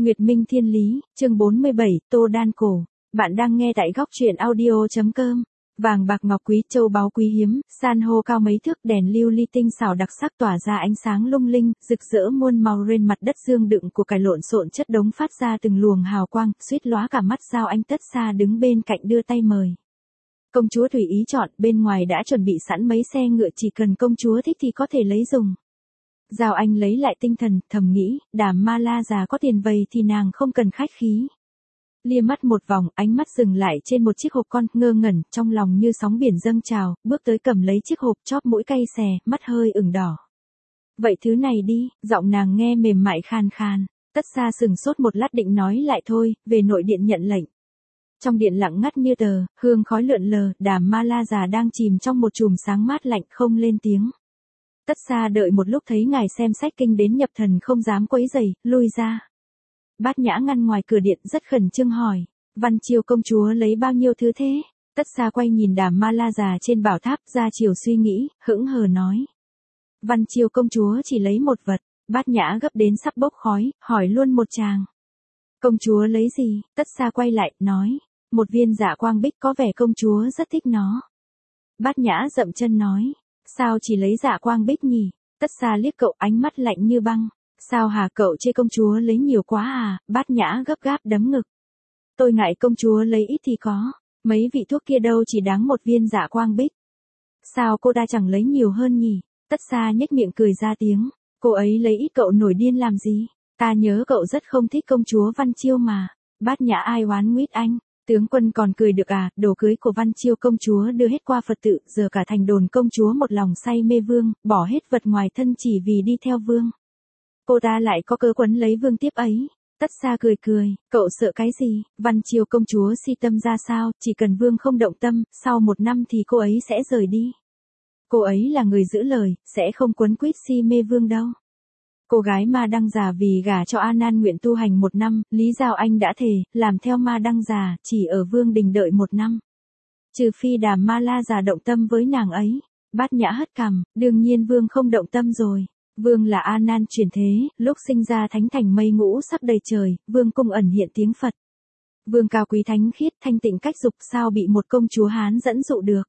Nguyệt Minh Thiên Lý, chương 47, Tô Đan Cổ. Bạn đang nghe tại góc truyện audio.com. Vàng bạc ngọc quý, châu báu quý hiếm, san hô cao mấy thước, đèn lưu ly tinh xảo đặc sắc tỏa ra ánh sáng lung linh, rực rỡ muôn màu trên mặt đất dương đựng của cải lộn xộn chất đống phát ra từng luồng hào quang, suýt lóa cả mắt. Giao Anh Tất Xa đứng bên cạnh đưa tay mời. Công chúa tùy ý chọn, bên ngoài đã chuẩn bị sẵn mấy xe ngựa, chỉ cần công chúa thích thì có thể lấy dùng. Giao Anh lấy lại tinh thần, thầm nghĩ, Đàm Ma La già có tiền vầy thì nàng không cần khách khí. Lia mắt một vòng, ánh mắt dừng lại trên một chiếc hộp con, ngơ ngẩn, trong lòng như sóng biển dâng trào, bước tới cầm lấy chiếc hộp, chóp mũi cay xè, mắt hơi ửng đỏ. Vậy thứ này đi, giọng nàng nghe mềm mại khàn khàn. Tất Xa sừng sốt một lát định nói lại thôi, về nội điện nhận lệnh. Trong điện lặng ngắt như tờ, hương khói lượn lờ, Đàm Ma La già đang chìm trong một chùm sáng mát lạnh, không lên tiếng. Tất Xa đợi một lúc thấy ngài xem sách kinh đến nhập thần không dám quấy rầy, lui ra. Bát Nhã ngăn ngoài cửa điện rất khẩn trương hỏi, Văn Chiêu công chúa lấy bao nhiêu thứ thế? Tất Xa quay nhìn Đàm Ma La già trên bảo tháp, ra chiều suy nghĩ, hững hờ nói. Văn Chiêu công chúa chỉ lấy một vật. Bát Nhã gấp đến sắp bốc khói, hỏi luôn một tràng. Công chúa lấy gì? Tất Xa quay lại, nói, một viên Dạ Quang Bích, có vẻ công chúa rất thích nó. Bát Nhã dậm chân nói, sao chỉ lấy Dạ Quang Bích nhỉ? Tất Xa liếc cậu, ánh mắt lạnh như băng. Sao hả, cậu chê công chúa lấy nhiều quá à? Bát Nhã gấp gáp đấm ngực. Tôi ngại công chúa lấy ít thì có. Mấy vị thuốc kia đâu chỉ đáng một viên Dạ Quang Bích. Sao cô ta chẳng lấy nhiều hơn nhỉ? Tất Xa nhếch miệng cười ra tiếng. Cô ấy lấy ít cậu nổi điên làm gì? Ta nhớ cậu rất không thích công chúa Văn Chiêu mà. Bát Nhã ai oán nguyết anh. Tướng quân còn cười được à? Đồ cưới của Văn Chiêu công chúa đưa hết qua Phật tự, giờ cả thành đồn công chúa một lòng say mê vương, bỏ hết vật ngoài thân chỉ vì đi theo vương. Cô ta lại có cơ quấn lấy vương tiếp ấy. Tất Xa cười cười, cậu sợ cái gì? Văn Chiêu công chúa si tâm ra sao, chỉ cần vương không động tâm, sau 1 năm thì cô ấy sẽ rời đi. Cô ấy là người giữ lời, sẽ không quấn quýt si mê vương đâu. Cô gái Ma Đăng Già vì gả cho A Nan nguyện tu hành 1 năm, Lý Giao Anh đã thề, làm theo Ma Đăng Già, chỉ ở vương đình đợi 1 năm. Trừ phi Đàm Ma La già động tâm với nàng ấy. Bát Nhã hất cằm, đương nhiên vương không động tâm rồi. Vương là A Nan chuyển thế, lúc sinh ra thánh thành mây ngũ sắp đầy trời, vương cung ẩn hiện tiếng Phật. Vương cao quý thánh khiết, thanh tịnh cách dục, sao bị một công chúa Hán dẫn dụ được.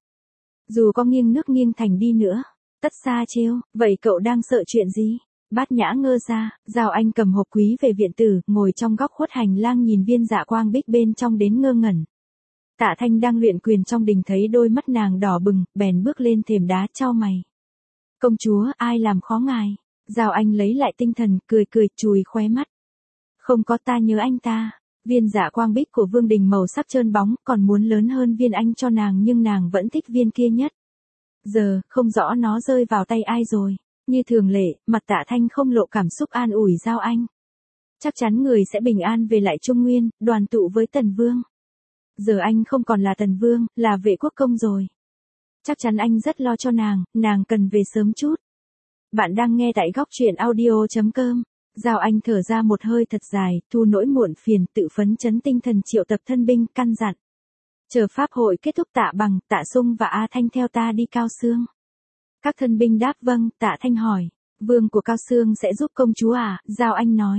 Dù có nghiêng nước nghiêng thành đi nữa. Tất Xa trêu, vậy cậu đang sợ chuyện gì? Bát Nhã ngơ ra, Giao Anh cầm hộp quý về viện tử, ngồi trong góc khuất hành lang nhìn viên Dạ Quang Bích bên trong đến ngơ ngẩn. Tạ Thanh đang luyện quyền trong đình thấy đôi mắt nàng đỏ bừng, bèn bước lên thềm đá chau mày. Công chúa, ai làm khó ngài? Giao Anh lấy lại tinh thần, cười cười, chùi khóe mắt. Không có, ta nhớ anh ta. Viên Dạ Quang Bích của vương đình màu sắc trơn bóng, còn muốn lớn hơn viên anh cho nàng nhưng nàng vẫn thích viên kia nhất. Giờ, không rõ nó rơi vào tay ai rồi. Như thường lệ, mặt Tạ Thanh không lộ cảm xúc an ủi Giao Anh. Chắc chắn người sẽ bình an về lại Trung Nguyên, đoàn tụ với Tần Vương. Giờ anh không còn là Tần Vương, là Vệ Quốc công rồi. Chắc chắn anh rất lo cho nàng cần về sớm chút. Bạn đang nghe tại góc truyện audio.com. Giao Anh thở ra một hơi thật dài, thu nỗi muộn phiền, tự phấn chấn tinh thần triệu tập thân binh, căn dặn. Chờ pháp hội kết thúc Tạ Bằng, Tạ Sung và A Thanh theo ta đi Cao Xương. Các thân binh đáp vâng. Tạ Thanh hỏi, vương của Cao Xương sẽ giúp công chúa à? Giao Anh nói.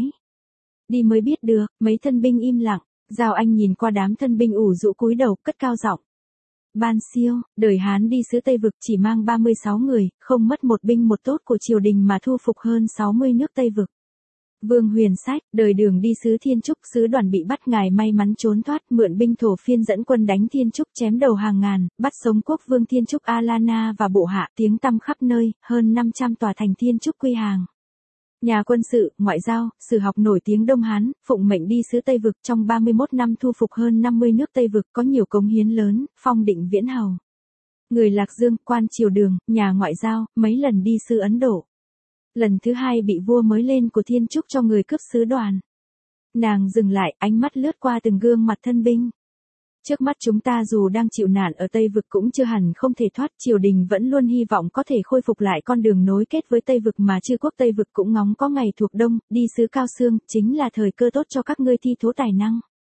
Đi mới biết được. Mấy thân binh im lặng. Giao Anh nhìn qua đám thân binh ủ rũ cúi đầu, cất cao giọng. Ban Siêu, đời Hán đi xứ Tây Vực chỉ mang 36 người, không mất một binh một tốt của triều đình mà thu phục hơn 60 nước Tây Vực. Vương Huyền Sách, đời Đường đi xứ Thiên Trúc, sứ đoàn bị bắt, ngài may mắn trốn thoát, mượn binh thổ phiên dẫn quân đánh Thiên Trúc, chém đầu hàng ngàn, bắt sống quốc vương Thiên Trúc Alana và bộ hạ, tiếng tăm khắp nơi, hơn 500 tòa thành Thiên Trúc quy hàng. Nhà quân sự, ngoại giao, sử học nổi tiếng Đông Hán, phụng mệnh đi xứ Tây Vực, trong 31 năm thu phục hơn 50 nước Tây Vực, có nhiều cống hiến lớn, phong định viễn hầu. Người Lạc Dương, quan triều Đường, nhà ngoại giao, mấy lần đi xứ Ấn Độ. Lần thứ 2 bị vua mới lên của Thiên Trúc cho người cướp sứ đoàn. Nàng dừng lại, ánh mắt lướt qua từng gương mặt thân binh. Trước mắt chúng ta dù đang chịu nạn ở Tây Vực cũng chưa hẳn không thể thoát, triều đình vẫn luôn hy vọng có thể khôi phục lại con đường nối kết với Tây Vực mà chư quốc Tây Vực cũng ngóng có ngày thuộc đông, đi xứ Cao Xương, chính là thời cơ tốt cho các ngươi thi thố tài năng.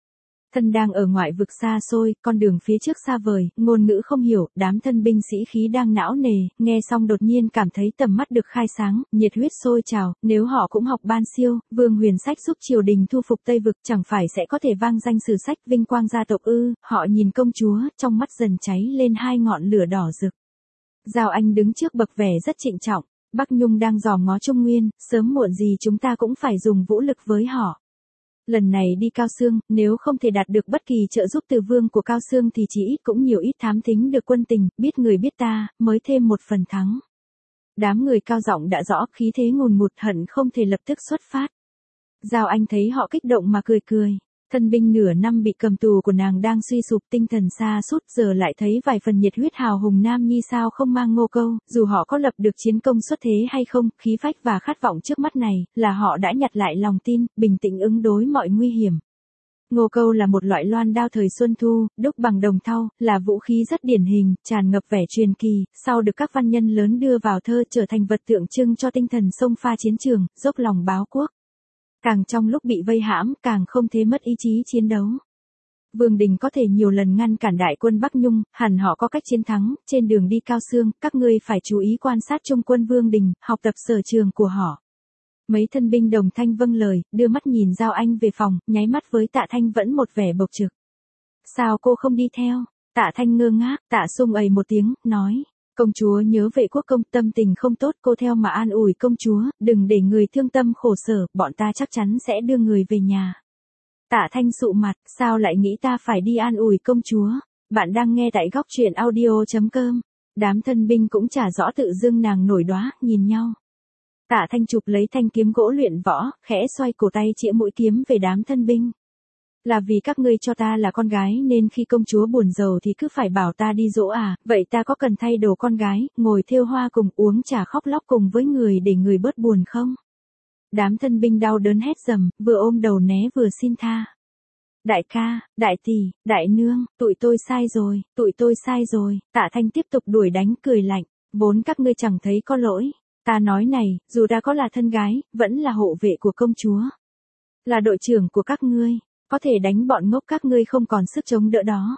Thân đang ở ngoại vực xa xôi, con đường phía trước xa vời, ngôn ngữ không hiểu, đám thân binh sĩ khí đang não nề, nghe xong đột nhiên cảm thấy tầm mắt được khai sáng, nhiệt huyết sôi trào, nếu họ cũng học ban siêu, Vương Huyền Sách giúp triều đình thu phục Tây vực chẳng phải sẽ có thể vang danh sử sách vinh quang gia tộc ư, họ nhìn công chúa, trong mắt dần cháy lên hai ngọn lửa đỏ rực. Giao Anh đứng trước bậc vẻ rất trịnh trọng, Bắc Nhung đang dòm ngó Trung Nguyên, sớm muộn gì chúng ta cũng phải dùng vũ lực với họ. Lần này đi Cao Xương, nếu không thể đạt được bất kỳ trợ giúp từ vương của Cao Xương thì chỉ ít cũng nhiều ít thám thính được quân tình, biết người biết ta, mới thêm một phần thắng. Đám người cao giọng đã rõ, khí thế ngùn ngụt hận không thể lập tức xuất phát. Giao Anh thấy họ kích động mà cười cười. Thân binh nửa năm bị cầm tù của nàng đang suy sụp tinh thần sa sút, giờ lại thấy vài phần nhiệt huyết hào hùng nam nhi sao không mang Ngô Câu, dù họ có lập được chiến công xuất thế hay không, khí phách và khát vọng trước mắt này, là họ đã nhặt lại lòng tin, bình tĩnh ứng đối mọi nguy hiểm. Ngô Câu là một loại loan đao thời Xuân Thu, đúc bằng đồng thau, là vũ khí rất điển hình, tràn ngập vẻ truyền kỳ, sau được các văn nhân lớn đưa vào thơ trở thành vật tượng trưng cho tinh thần xông pha chiến trường, dốc lòng báo quốc. Càng trong lúc bị vây hãm, càng không thế mất ý chí chiến đấu. Vương Đình có thể nhiều lần ngăn cản đại quân Bắc Nhung, hẳn họ có cách chiến thắng, trên đường đi Cao Xương, các ngươi phải chú ý quan sát trung quân Vương Đình, học tập sở trường của họ. Mấy thân binh đồng thanh vâng lời, đưa mắt nhìn Giao Anh về phòng, nháy mắt với Tạ Thanh vẫn một vẻ bộc trực. Sao cô không đi theo? Tạ Thanh ngơ ngác, Tạ Sung ầy một tiếng, nói. Công chúa nhớ vệ quốc công, tâm tình không tốt, cô theo mà an ủi công chúa, đừng để người thương tâm khổ sở, bọn ta chắc chắn sẽ đưa người về nhà. Tạ Thanh sụ mặt, sao lại nghĩ ta phải đi an ủi công chúa? Bạn đang nghe tại góc truyện audio.com. Đám thân binh cũng chả rõ tự dưng nàng nổi đóa, nhìn nhau. Tạ Thanh chụp lấy thanh kiếm gỗ luyện võ, khẽ xoay cổ tay chĩa mũi kiếm về đám thân binh. Là vì các ngươi cho ta là con gái nên khi công chúa buồn rầu thì cứ phải bảo ta đi dỗ à, vậy ta có cần thay đồ con gái, ngồi thêu hoa cùng uống trà khóc lóc cùng với người để người bớt buồn không? Đám thân binh đau đớn hét dầm, vừa ôm đầu né vừa xin tha. Đại ca, đại tỷ, đại nương, tụi tôi sai rồi, tụi tôi sai rồi. Tạ Thanh tiếp tục đuổi đánh cười lạnh, vốn các ngươi chẳng thấy có lỗi. Ta nói này, dù đã có là thân gái, vẫn là hộ vệ của công chúa. Là đội trưởng của các ngươi. Có thể đánh bọn ngốc các ngươi không còn sức chống đỡ đó.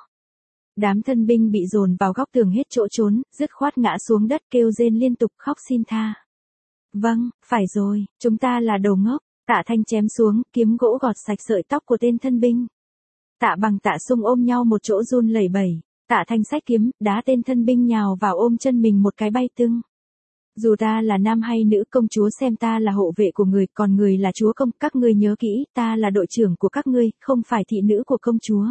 Đám thân binh bị dồn vào góc tường hết chỗ trốn, dứt khoát ngã xuống đất kêu rên liên tục khóc xin tha. Vâng, phải rồi, chúng ta là đồ ngốc. Tạ Thanh chém xuống, kiếm gỗ gọt sạch sợi tóc của tên thân binh. Tạ Bằng Tạ Sung ôm nhau một chỗ run lẩy bẩy. Tạ Thanh xách kiếm, đá tên thân binh nhào vào ôm chân mình một cái bay tưng. Dù ta là nam hay nữ, công chúa xem ta là hộ vệ của người, còn người là chúa công, các ngươi nhớ kỹ, ta là đội trưởng của các ngươi, không phải thị nữ của công chúa.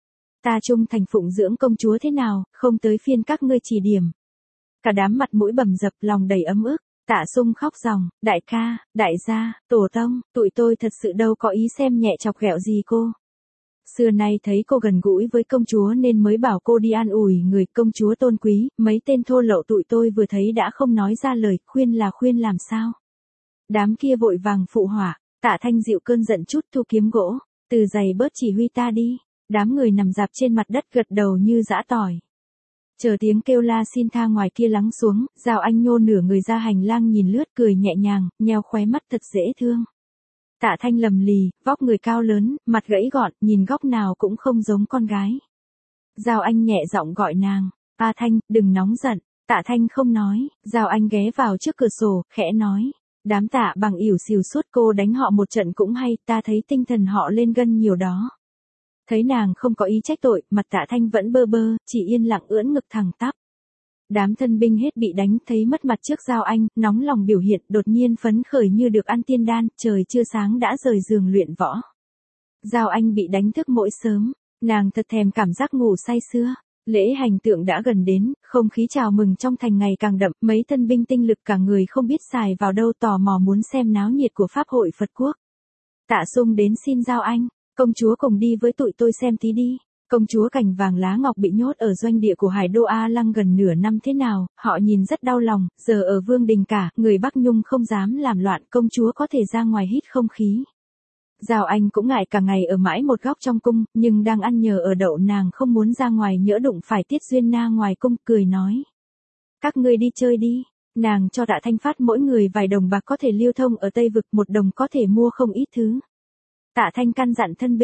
Ta trung thành phụng dưỡng công chúa thế nào, không tới phiên các ngươi chỉ điểm. Cả đám mặt mũi bầm dập, lòng đầy ấm ức. Tạ Sung khóc ròng, đại ca, đại gia, tổ tông, tụi tôi thật sự đâu có ý xem nhẹ chọc ghẹo gì cô. Xưa nay thấy cô gần gũi với công chúa nên mới bảo cô đi an ủi người, công chúa tôn quý, mấy tên thô lậu tụi tôi vừa thấy đã không nói ra lời, khuyên là khuyên làm sao. Đám kia vội vàng phụ họa, Tạ Thanh dịu cơn giận chút thu kiếm gỗ, từ giày bớt chỉ huy ta đi. Đám người nằm dạp trên mặt đất gật đầu như giã tỏi. Chờ tiếng kêu la xin tha ngoài kia lắng xuống, Giao Anh nhô nửa người ra hành lang nhìn lướt cười nhẹ nhàng, nheo khóe mắt thật dễ thương. Tạ Thanh lầm lì, vóc người cao lớn, mặt gãy gọn, nhìn góc nào cũng không giống con gái. Giao Anh nhẹ giọng gọi nàng, A Thanh, đừng nóng giận. Tạ Thanh không nói, Giao Anh ghé vào trước cửa sổ, khẽ nói. Đám Tạ Bằng ỉu xìu suốt cô đánh họ một trận cũng hay, ta thấy tinh thần họ lên gân nhiều đó. Thấy nàng không có ý trách tội, mặt Tạ Thanh vẫn bơ bơ, chỉ yên lặng ưỡn ngực thẳng tắp. Đám thân binh hết bị đánh thấy mất mặt trước Giao Anh, nóng lòng biểu hiện, đột nhiên phấn khởi như được ăn tiên đan, trời chưa sáng đã rời giường luyện võ. Giao Anh bị đánh thức mỗi sớm, nàng thật thèm cảm giác ngủ say sưa. Lễ hành tượng đã gần đến, không khí chào mừng trong thành ngày càng đậm, mấy thân binh tinh lực cả người không biết xài vào đâu tò mò muốn xem náo nhiệt của Pháp hội Phật quốc. Tạ Sung đến xin Giao Anh, công chúa cùng đi với tụi tôi xem tí đi. Công chúa Cành Vàng Lá Ngọc bị nhốt ở doanh địa của Hải Đô A Lăng gần nửa năm thế nào, họ nhìn rất đau lòng, giờ ở Vương Đình cả, người Bắc Nhung không dám làm loạn, công chúa có thể ra ngoài hít không khí. Giao Anh cũng ngại cả ngày ở mãi một góc trong cung, nhưng đang ăn nhờ ở đậu nàng không muốn ra ngoài nhỡ đụng phải Tiết Duyên Na ngoài cung, cười nói. Các ngươi đi chơi đi, nàng cho Tạ Thanh phát mỗi người vài đồng bạc có thể lưu thông ở Tây Vực, 1 đồng có thể mua không ít thứ. Tạ Thanh căn dặn thân binh.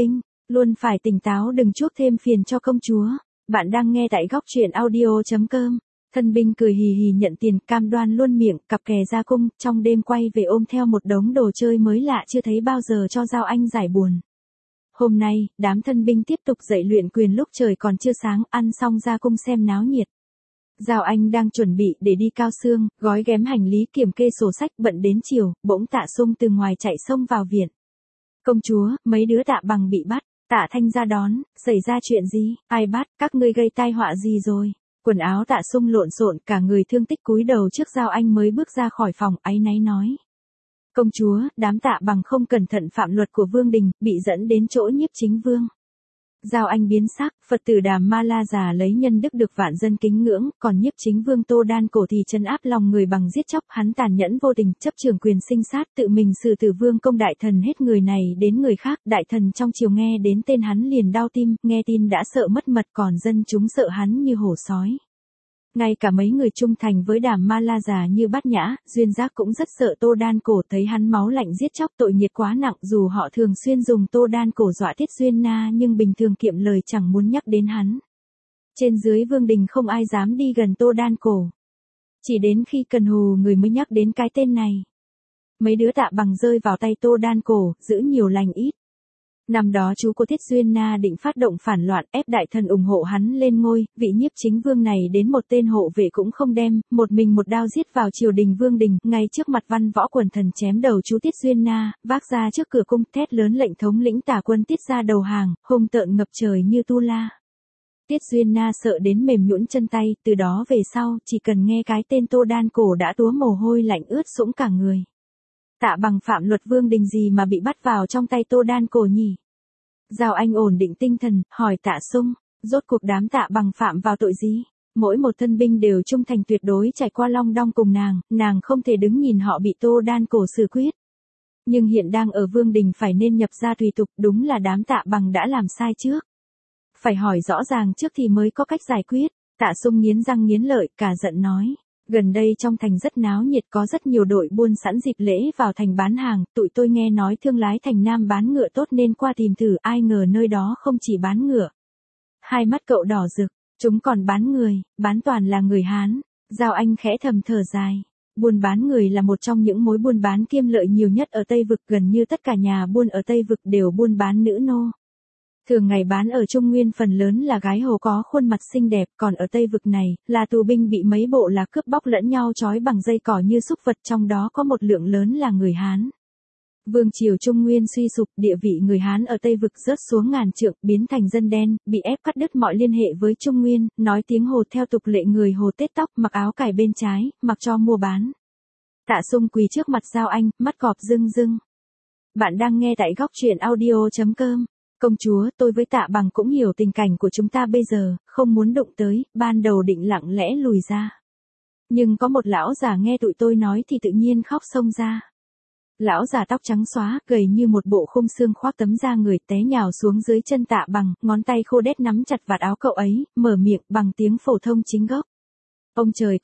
Luôn phải tỉnh táo đừng chuốc thêm phiền cho công chúa. Bạn đang nghe tại góc truyện audio.com. Thân binh cười hì hì nhận tiền, cam đoan luôn miệng, cặp kè ra cung, trong đêm quay về ôm theo một đống đồ chơi mới lạ chưa thấy bao giờ cho Giao Anh giải buồn. Hôm nay, đám thân binh tiếp tục dạy luyện quyền lúc trời còn chưa sáng, ăn xong ra cung xem náo nhiệt. Giao Anh đang chuẩn bị để đi Cao Xương, gói ghém hành lý kiểm kê sổ sách, bận đến chiều, bỗng Tạ Sung từ ngoài chạy xông vào viện. Công chúa, mấy đứa Tạ Bằng bị bắt. Tạ Thanh ra đón, xảy ra chuyện gì, ai bắt, các ngươi gây tai họa gì rồi? Quần áo Tạ Sung lộn xộn, cả người thương tích cúi đầu trước Giao Anh mới bước ra khỏi phòng, áy náy nói. Công chúa, đám Tạ Bằng không cẩn thận phạm luật của vương đình, bị dẫn đến chỗ Nhiếp Chính Vương. Giao Anh biến sắc, Phật tử Đàm Ma La già lấy nhân đức được vạn dân kính ngưỡng, còn Nhiếp Chính Vương Tô Đan Cổ thì trấn áp lòng người bằng giết chóc, hắn tàn nhẫn vô tình, chấp trường quyền sinh sát, tự mình xử tử vương công đại thần hết người này đến người khác, đại thần trong triều nghe đến tên hắn liền đau tim, nghe tin đã sợ mất mật, còn dân chúng sợ hắn như hổ sói. Ngay cả mấy người trung thành với Đàm Ma La già như Bát Nhã, Duyên Giác cũng rất sợ Tô Đan Cổ, thấy hắn máu lạnh giết chóc tội nghiệp quá nặng, dù họ thường xuyên dùng Tô Đan Cổ dọa Tiết Duyên Na nhưng bình thường kiệm lời chẳng muốn nhắc đến hắn. Trên dưới vương đình không ai dám đi gần Tô Đan Cổ. Chỉ đến khi cần hù người mới nhắc đến cái tên này. Mấy đứa Tạ Bằng rơi vào tay Tô Đan Cổ, giữ nhiều lành ít. Năm đó chú của Tiết Duyên Na định phát động phản loạn, ép đại thần ủng hộ hắn lên ngôi, vị Nhiếp Chính Vương này đến một tên hộ vệ cũng không đem, một mình một đao giết vào triều đình vương đình, ngay trước mặt văn võ quần thần chém đầu chú Tiết Duyên Na, vác ra trước cửa cung, thét lớn lệnh thống lĩnh tả quân Tiết ra đầu hàng, hung tợn ngập trời như tu la. Tiết Duyên Na sợ đến mềm nhũn chân tay, từ đó về sau, chỉ cần nghe cái tên Tô Đan Cổ đã túa mồ hôi lạnh ướt sũng cả người. Tạ Bằng phạm luật vương đình gì mà bị bắt vào trong tay Tô Đan Cổ nhỉ? Giao Anh ổn định tinh thần, hỏi Tạ Sung, rốt cuộc đám Tạ Bằng phạm vào tội gì? Mỗi một thân binh đều trung thành tuyệt đối trải qua long đong cùng nàng không thể đứng nhìn họ bị Tô Đan Cổ xử quyết. Nhưng hiện đang ở vương đình phải nên nhập ra tùy tục, đúng là đám Tạ Bằng đã làm sai trước. Phải hỏi rõ ràng trước thì mới có cách giải quyết. Tạ Sung nghiến răng nghiến lợi, cả giận nói. Gần đây trong thành rất náo nhiệt, có rất nhiều đội buôn sẵn dịp lễ vào thành bán hàng, tụi tôi nghe nói thương lái thành Nam bán ngựa tốt nên qua tìm thử, ai ngờ nơi đó không chỉ bán ngựa. Hai mắt cậu đỏ rực, chúng còn bán người, bán toàn là người Hán. Giao Anh khẽ thầm thở dài. Buôn bán người là một trong những mối buôn bán kiêm lợi nhiều nhất ở Tây Vực, gần như tất cả nhà buôn ở Tây Vực đều buôn bán nữ nô. Thường ngày bán ở Trung Nguyên phần lớn là gái hồ có khuôn mặt xinh đẹp, còn ở Tây Vực này, là tù binh bị mấy bộ là cướp bóc lẫn nhau trói bằng dây cỏ như súc vật, trong đó có một lượng lớn là người Hán. Vương triều Trung Nguyên suy sụp, địa vị người Hán ở Tây Vực rớt xuống ngàn trượng, biến thành dân đen, bị ép cắt đứt mọi liên hệ với Trung Nguyên, nói tiếng Hồ theo tục lệ người Hồ tết tóc, mặc áo cài bên trái, mặc cho mua bán. Tạ Sung quỳ trước mặt Giao Anh, mắt cọp rưng rưng. Bạn đang nghe tại góc truyện audio.com. Công chúa, tôi với Tạ Bằng cũng hiểu tình cảnh của chúng ta bây giờ, không muốn đụng tới, ban đầu định lặng lẽ lùi ra. Nhưng có một lão già nghe tụi tôi nói thì tự nhiên khóc xông ra. Lão già tóc trắng xóa, gầy như một bộ khung xương khoác tấm da người, té nhào xuống dưới chân Tạ Bằng, ngón tay khô đét nắm chặt vạt áo cậu ấy, mở miệng bằng tiếng phổ thông chính gốc. Ông trời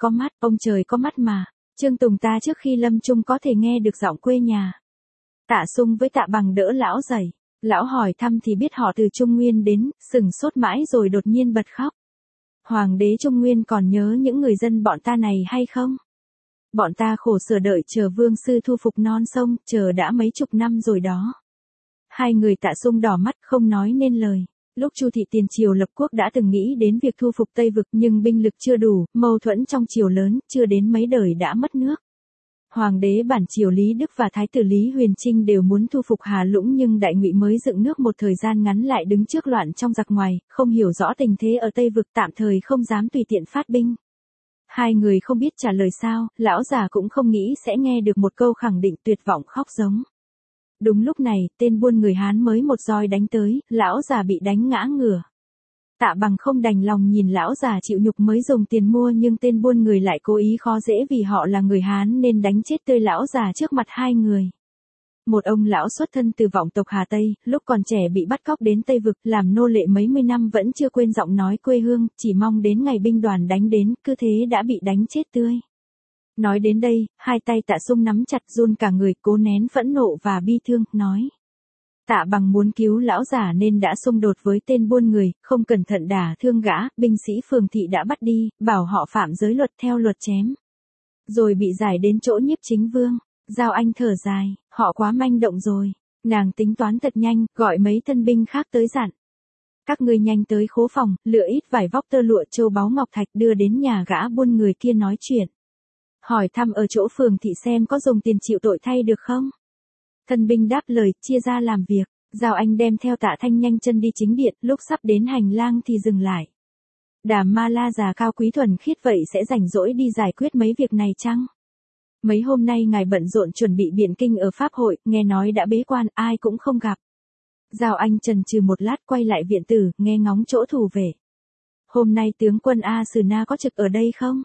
có mắt mà, Trương Tùng ta trước khi lâm chung có thể nghe được giọng quê nhà. Tạ Sung với Tạ Bằng đỡ lão dậy. Lão hỏi thăm thì biết họ từ Trung Nguyên đến, sừng sốt mãi rồi đột nhiên bật khóc. Hoàng đế Trung Nguyên còn nhớ những người dân bọn ta này hay không? Bọn ta khổ sở đợi chờ vương sư thu phục non sông, chờ đã mấy chục năm rồi đó. Hai người Tạ Sung đỏ mắt không nói nên lời. Lúc Chu thị tiền triều lập quốc đã từng nghĩ đến việc thu phục Tây Vực nhưng binh lực chưa đủ, mâu thuẫn trong triều lớn, chưa đến mấy đời đã mất nước. Hoàng đế bản triều Lý Đức và Thái tử Lý Huyền Trinh đều muốn thu phục Hà Lũng nhưng Đại Ngụy mới dựng nước một thời gian ngắn lại đứng trước loạn trong giặc ngoài, không hiểu rõ tình thế ở Tây Vực tạm thời không dám tùy tiện phát binh. Hai người không biết trả lời sao, lão già cũng không nghĩ sẽ nghe được một câu khẳng định, tuyệt vọng khóc giống. Đúng lúc này, tên buôn người Hán mới một roi đánh tới, lão già bị đánh ngã ngửa. Tạ Bằng không đành lòng nhìn lão già chịu nhục mới dùng tiền mua nhưng tên buôn người lại cố ý khó dễ vì họ là người Hán nên đánh chết tươi lão già trước mặt hai người. Một ông lão xuất thân từ vọng tộc Hà Tây, lúc còn trẻ bị bắt cóc đến Tây Vực, làm nô lệ mấy mươi năm vẫn chưa quên giọng nói quê hương, chỉ mong đến ngày binh đoàn đánh đến, cứ thế đã bị đánh chết tươi. Nói đến đây, hai tay Tạ Sung nắm chặt run cả người, cố nén phẫn nộ và bi thương, nói. Tạ Bằng muốn cứu lão giả nên đã xung đột với tên buôn người, không cẩn thận đả thương gã, binh sĩ phường thị đã bắt đi, bảo họ phạm giới luật theo luật chém. Rồi bị giải đến chỗ Nhiếp Chính Vương. Giao Anh thở dài, họ quá manh động rồi. Nàng tính toán thật nhanh, gọi mấy thân binh khác tới dặn. Các ngươi nhanh tới khố phòng, lựa ít vải vóc tơ lụa châu báu ngọc thạch đưa đến nhà gã buôn người kia nói chuyện. Hỏi thăm ở chỗ phường thị xem có dùng tiền chịu tội thay được không? Thân binh đáp lời, chia ra làm việc. Giao Anh đem theo Tạ Thanh nhanh chân đi chính điện, lúc sắp đến hành lang thì dừng lại. Đàm Ma La già cao quý thuần khiết vậy sẽ rảnh rỗi đi giải quyết mấy việc này chăng? Mấy hôm nay ngài bận rộn chuẩn bị biện kinh ở Pháp hội, nghe nói đã bế quan, ai cũng không gặp. Giao Anh chần chừ một lát quay lại viện tử, nghe ngóng chỗ thủ vệ. Hôm nay tướng quân A Sử Na có trực ở đây không?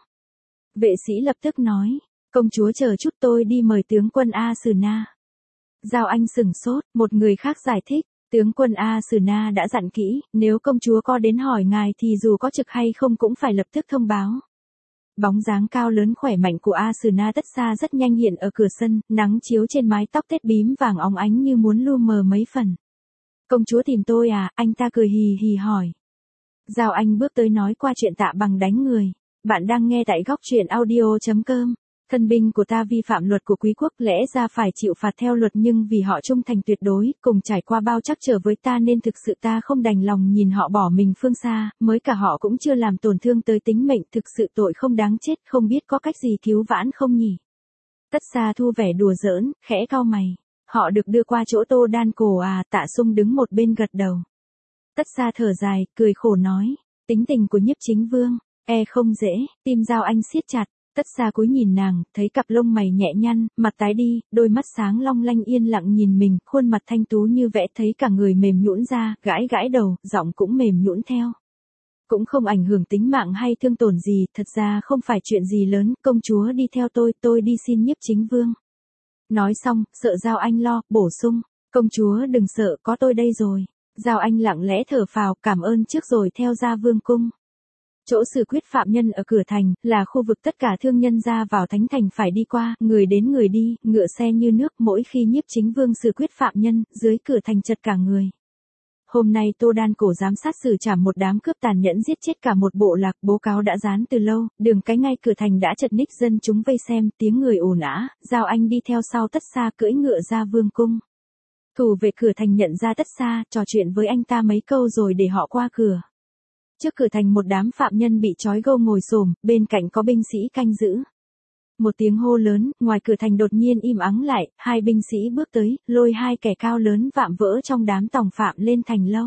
Vệ sĩ lập tức nói, công chúa chờ chút tôi đi mời tướng quân A Sử Na. Giao Anh sửng sốt, một người khác giải thích, tướng quân A Sử Na đã dặn kỹ, nếu công chúa có đến hỏi ngài thì dù có trực hay không cũng phải lập tức thông báo. Bóng dáng cao lớn khỏe mạnh của A Sử Na Tất Xa rất nhanh hiện ở cửa sân, nắng chiếu trên mái tóc tết bím vàng óng ánh như muốn lu mờ mấy phần. Công chúa tìm tôi à, anh ta cười hì hì hỏi. Giao Anh bước tới nói qua chuyện Tạ Bằng đánh người. Bạn đang nghe tại góc truyện audio.com. Thân binh của ta vi phạm luật của quý quốc lẽ ra phải chịu phạt theo luật nhưng vì họ trung thành tuyệt đối, cùng trải qua bao trắc trở với ta nên thực sự ta không đành lòng nhìn họ bỏ mình phương xa, mới cả họ cũng chưa làm tổn thương tới tính mệnh, thực sự tội không đáng chết, không biết có cách gì cứu vãn không nhỉ? Tất Xa thu vẻ đùa giỡn, khẽ cau mày. Họ được đưa qua chỗ Tô Đan Cổ à? Tạ Sung đứng một bên gật đầu. Tất Xa thở dài, cười khổ nói, tính tình của Nhiếp Chính Vương, không dễ, tim Giao Anh siết chặt. Tất Xa cúi nhìn nàng, thấy cặp lông mày nhẹ nhăn, mặt tái đi, đôi mắt sáng long lanh yên lặng nhìn mình, khuôn mặt thanh tú như vẽ, thấy cả người mềm nhũn ra, gãi gãi đầu, giọng cũng mềm nhũn theo. Cũng không ảnh hưởng tính mạng hay thương tổn gì, thật ra không phải chuyện gì lớn, công chúa đi theo tôi đi xin Nhiếp Chính Vương. Nói xong, sợ Giao Anh lo, bổ sung, công chúa đừng sợ, có tôi đây rồi. Giao Anh lặng lẽ thở phào, cảm ơn trước rồi theo ra vương cung. Chỗ xử quyết phạm nhân ở cửa thành, là khu vực tất cả thương nhân ra vào thánh thành phải đi qua, người đến người đi, ngựa xe như nước, mỗi khi Nhiếp Chính Vương xử quyết phạm nhân, dưới cửa thành chật cả người. Hôm nay Tô Đan Cổ giám sát xử trảm một đám cướp tàn nhẫn giết chết cả một bộ lạc, bố cáo đã dán từ lâu, đường cái ngay cửa thành đã chật ních dân chúng vây xem, tiếng người ồn ào. Giao Anh đi theo sau Tất Xa cưỡi ngựa ra vương cung. Thủ vệ cửa thành nhận ra Tất Xa, trò chuyện với anh ta mấy câu rồi để họ qua cửa. Trước cửa thành một đám phạm nhân bị trói gô ngồi xổm, bên cạnh có binh sĩ canh giữ. Một tiếng hô lớn, ngoài cửa thành đột nhiên im ắng lại, hai binh sĩ bước tới, lôi hai kẻ cao lớn vạm vỡ trong đám tòng phạm lên thành lâu.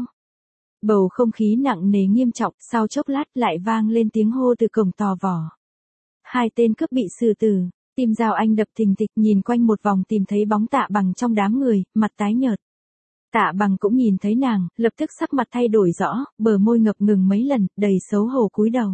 Bầu không khí nặng nề nghiêm trọng, sau chốc lát lại vang lên tiếng hô từ cổng tò vò. Hai tên cướp bị xử tử, tim Giao Anh đập thình thịch, nhìn quanh một vòng tìm thấy bóng Tạ Bằng trong đám người, mặt tái nhợt. Tạ Bằng cũng nhìn thấy nàng, lập tức sắc mặt thay đổi rõ, bờ môi ngập ngừng mấy lần, đầy xấu hổ cúi đầu.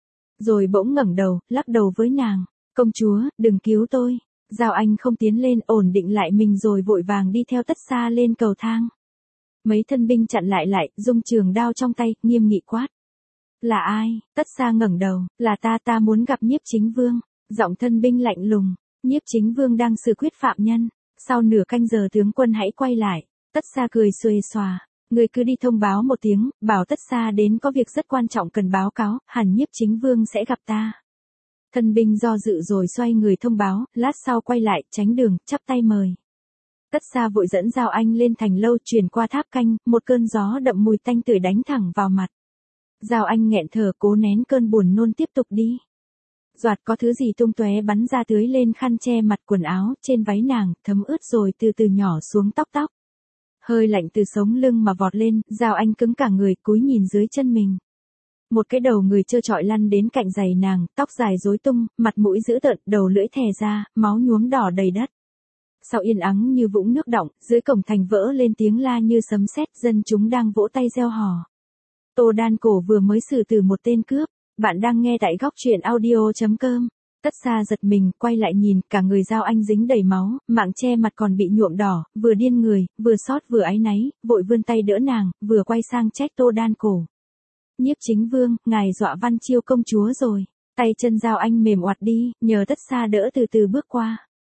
Rồi bỗng ngẩng đầu, lắc đầu với nàng, công chúa, đừng cứu tôi. Giao Anh không tiến lên, ổn định lại mình rồi vội vàng đi theo Tất Xa lên cầu thang. Mấy thân binh chặn lại, dung trường đao trong tay, nghiêm nghị quát. Là ai? Tất Xa ngẩng đầu, là ta muốn gặp Nhiếp Chính Vương. Giọng thân binh lạnh lùng, Nhiếp Chính Vương đang xử quyết phạm nhân. Sau nửa canh giờ tướng quân hãy quay lại. Tất Xa cười xuề xòa, người cứ đi thông báo một tiếng, bảo Tất Xa đến có việc rất quan trọng cần báo cáo, hẳn Nhiếp Chính Vương sẽ gặp ta. Thân binh do dự rồi xoay người thông báo, lát sau quay lại, tránh đường, chắp tay mời. Tất Xa vội dẫn Giao Anh lên thành lâu, chuyển qua tháp canh, một cơn gió đậm mùi tanh tưởi đánh thẳng vào mặt. Giao Anh nghẹn thở cố nén cơn buồn nôn tiếp tục đi. Doạt có thứ gì tung tóe bắn ra tưới lên khăn che mặt quần áo, trên váy nàng, thấm ướt rồi từ từ nhỏ xuống tóc. Hơi lạnh từ sống lưng mà vọt lên, Giao Anh cứng cả người, cúi nhìn dưới chân mình. Một cái đầu người trơ trọi lăn đến cạnh giày nàng, tóc dài rối tung, mặt mũi dữ tợn, đầu lưỡi thè ra, máu nhuốm đỏ đầy đất. Sau yên ắng như vũng nước đọng, dưới cổng thành vỡ lên tiếng la như sấm sét, dân chúng đang vỗ tay reo hò. Tô Đan Cổ vừa mới xử tử một tên cướp. Bạn đang nghe tại góc truyện audio.com. Tất Xa giật mình, quay lại nhìn, cả người Giao Anh dính đầy máu, mạng che mặt còn bị nhuộm đỏ, vừa điên người, vừa xót vừa áy náy, vội vươn tay đỡ nàng, vừa quay sang trách Tô Đan Cổ. Nhiếp Chính Vương, ngài dọa Văn Chiêu công chúa rồi. Tay chân Giao Anh mềm oặt đi, nhờ Tất Xa đỡ từ từ bước qua.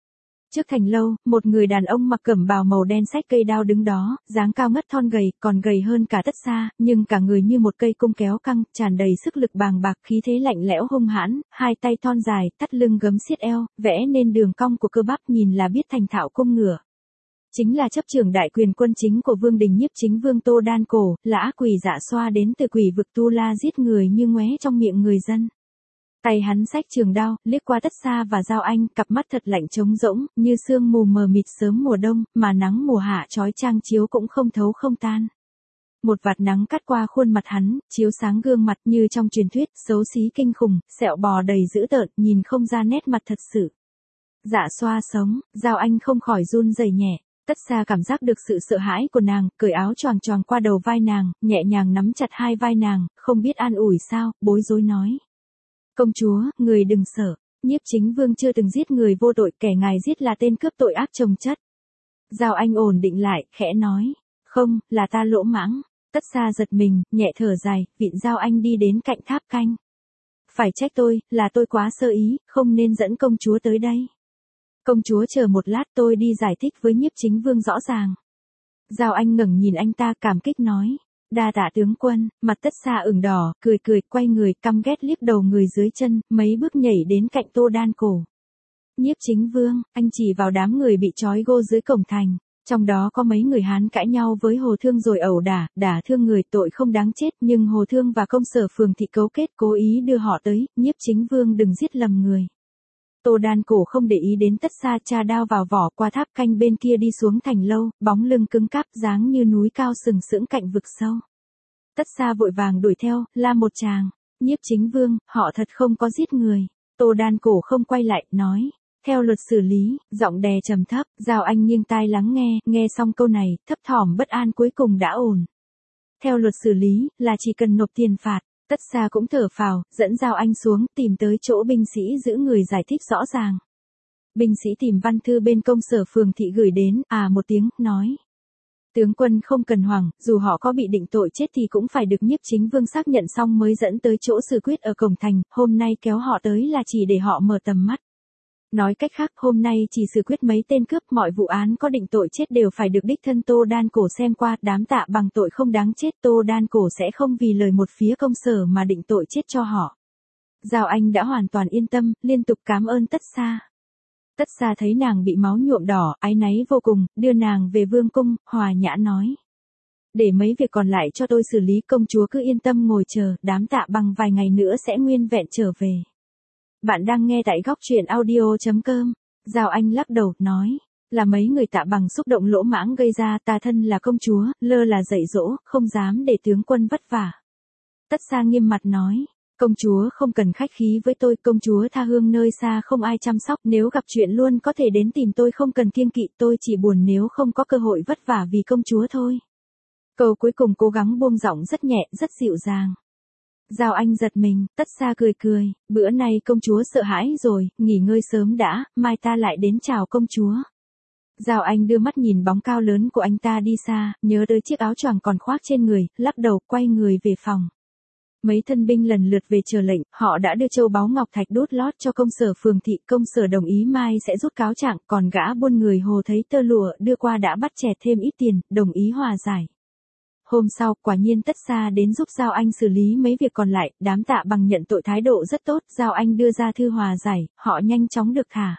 Trước thành lâu, một người đàn ông mặc cẩm bào màu đen xách cây đao đứng đó, dáng cao ngất thon gầy, còn gầy hơn cả Tất Xa, nhưng cả người như một cây cung kéo căng, tràn đầy sức lực bàng bạc, khí thế lạnh lẽo hung hãn, hai tay thon dài, thắt lưng gấm xiết eo, vẽ nên đường cong của cơ bắp nhìn là biết thành thạo cung ngựa. Chính là chấp trưởng đại quyền quân chính của Vương Đình Nhiếp Chính Vương Tô Đan Cổ, là ác quỷ Dạ Xoa đến từ quỷ vực Tu La giết người như ngoé trong miệng người dân. Tay hắn xách trường đao, liếc qua Tất Xa và Giao Anh, cặp mắt thật lạnh trống rỗng, như sương mù mờ mịt sớm mùa đông, mà nắng mùa hạ chói chang chiếu cũng không thấu không tan. Một vạt nắng cắt qua khuôn mặt hắn, chiếu sáng gương mặt như trong truyền thuyết, xấu xí kinh khủng, sẹo bò đầy dữ tợn, nhìn không ra nét mặt thật sự. Dạ Xoa sống, Giao Anh không khỏi run rẩy nhẹ. Tất Xa cảm giác được sự sợ hãi của nàng, cởi áo choàng choàng qua đầu vai nàng, nhẹ nhàng nắm chặt hai vai nàng, không biết an ủi sao, bối rối nói. Công chúa, người đừng sợ, Nhiếp Chính Vương chưa từng giết người vô tội, kẻ ngài giết là tên cướp tội ác chồng chất. Giao Anh ổn định lại, khẽ nói, không, là ta lỗ mãng. Tất Xa giật mình, nhẹ thở dài, vịn Giao Anh đi đến cạnh tháp canh. Phải trách tôi, là tôi quá sơ ý, không nên dẫn công chúa tới đây. Công chúa chờ một lát, tôi đi giải thích với Nhiếp Chính Vương rõ ràng. Giao Anh ngẩng nhìn anh ta cảm kích nói. Đa tạ tướng quân, mặt Tất Xa ửng đỏ, cười cười, quay người, căm ghét liếc đầu người dưới chân, mấy bước nhảy đến cạnh Tô Đan Cổ. Nhiếp Chính Vương, anh chỉ vào đám người bị trói gô dưới cổng thành. Trong đó có mấy người Hán cãi nhau với Hồ Thương rồi ẩu đả thương người, tội không đáng chết, nhưng Hồ Thương và công sở Phường Thị cấu kết cố ý đưa họ tới, Nhiếp Chính Vương đừng giết lầm người. Tô Đan Cổ không để ý đến Tất Xa, tra đao vào vỏ, qua tháp canh bên kia đi xuống thành lâu, bóng lưng cứng cáp dáng như núi cao sừng sững cạnh vực sâu. Tất Xa vội vàng đuổi theo, la một tràng. Nhiếp Chính Vương, họ thật không có giết người. Tô Đan Cổ không quay lại, nói. Theo luật xử lý, giọng đè trầm thấp, Giao Anh nghiêng tai lắng nghe xong câu này, thấp thỏm bất an cuối cùng đã ổn. Theo luật xử lý, là chỉ cần nộp tiền phạt. Tất Xa cũng thở phào, dẫn Giao Anh xuống, tìm tới chỗ binh sĩ giữ người giải thích rõ ràng. Binh sĩ tìm văn thư bên công sở Phường Thị gửi đến, một tiếng, nói. Tướng quân không cần hoảng, dù họ có bị định tội chết thì cũng phải được Nhiếp Chính Vương xác nhận xong mới dẫn tới chỗ xử quyết ở cổng thành, hôm nay kéo họ tới là chỉ để họ mở tầm mắt. Nói cách khác, hôm nay chỉ xử quyết mấy tên cướp, mọi vụ án có định tội chết đều phải được đích thân Tô Đan Cổ xem qua, đám Tạ Bằng tội không đáng chết, Tô Đan Cổ sẽ không vì lời một phía công sở mà định tội chết cho họ. Giao Anh đã hoàn toàn yên tâm, liên tục cảm ơn Tất Xa. Tất Xa thấy nàng bị máu nhuộm đỏ, áy náy vô cùng, đưa nàng về vương cung, hòa nhã nói. Để mấy việc còn lại cho tôi xử lý, công chúa cứ yên tâm ngồi chờ, đám Tạ Bằng vài ngày nữa sẽ nguyên vẹn trở về. Bạn đang nghe tại góc truyện audio.com. Giao Anh lắc đầu, nói. Là mấy người Tạ Bằng xúc động lỗ mãng gây ra, ta thân là công chúa, lơ là dạy dỗ, không dám để tướng quân vất vả. Tất Xa nghiêm mặt nói. Công chúa không cần khách khí với tôi, công chúa tha hương nơi xa không ai chăm sóc, nếu gặp chuyện luôn có thể đến tìm tôi không cần kiêng kỵ, tôi chỉ buồn nếu không có cơ hội vất vả vì công chúa thôi. Câu cuối cùng cố gắng buông giọng rất nhẹ, rất dịu dàng. Giao Anh giật mình, Tất Xa cười, bữa nay công chúa sợ hãi rồi, nghỉ ngơi sớm đã, mai ta lại đến chào công chúa. Giao Anh đưa mắt nhìn bóng cao lớn của anh ta đi xa, nhớ tới chiếc áo choàng còn khoác trên người, lắc đầu quay người về phòng. Mấy thân binh lần lượt về chờ lệnh, họ đã đưa châu báu ngọc thạch đốt lót cho công sở Phường Thị, công sở đồng ý mai sẽ rút cáo trạng, còn gã buôn người Hồ thấy tơ lụa đưa qua đã bắt chẹt thêm ít tiền, đồng ý hòa giải. Hôm sau, quả nhiên Tất Xa đến giúp Giao Anh xử lý mấy việc còn lại, đám Tạ Bằng nhận tội thái độ rất tốt, Giao Anh đưa ra thư hòa giải, họ nhanh chóng được thả.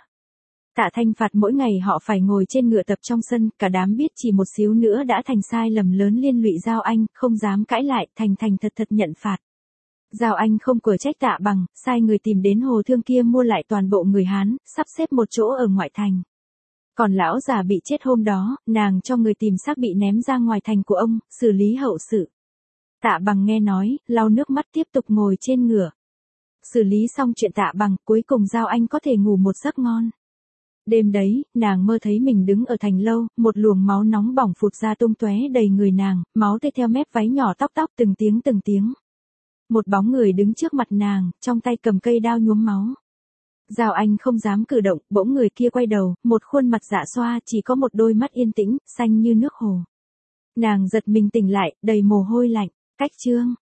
Tạ Thanh phạt mỗi ngày họ phải ngồi trên ngựa tập trong sân, cả đám biết chỉ một xíu nữa đã thành sai lầm lớn liên lụy Giao Anh, không dám cãi lại, thành thật nhận phạt. Giao Anh không cửa trách Tạ Bằng, sai người tìm đến Hồ Thương kia mua lại toàn bộ người Hán, sắp xếp một chỗ ở ngoại thành. Còn lão già bị chết hôm đó, nàng cho người tìm xác bị ném ra ngoài thành của ông, xử lý hậu sự. Tạ Bằng nghe nói, lau nước mắt tiếp tục ngồi trên ngựa. Xử lý xong chuyện Tạ Bằng, cuối cùng Giao Anh có thể ngủ một giấc ngon. Đêm đấy, nàng mơ thấy mình đứng ở thành lâu, một luồng máu nóng bỏng phụt ra tung tóe đầy người nàng, máu tươi theo mép váy nhỏ tóc từng tiếng. Một bóng người đứng trước mặt nàng, trong tay cầm cây đao nhuốm máu. Giao Anh không dám cử động, bỗng người kia quay đầu, một khuôn mặt Dạ Xoa, chỉ có một đôi mắt yên tĩnh, xanh như nước hồ. Nàng giật mình tỉnh lại, đầy mồ hôi lạnh. Cách chương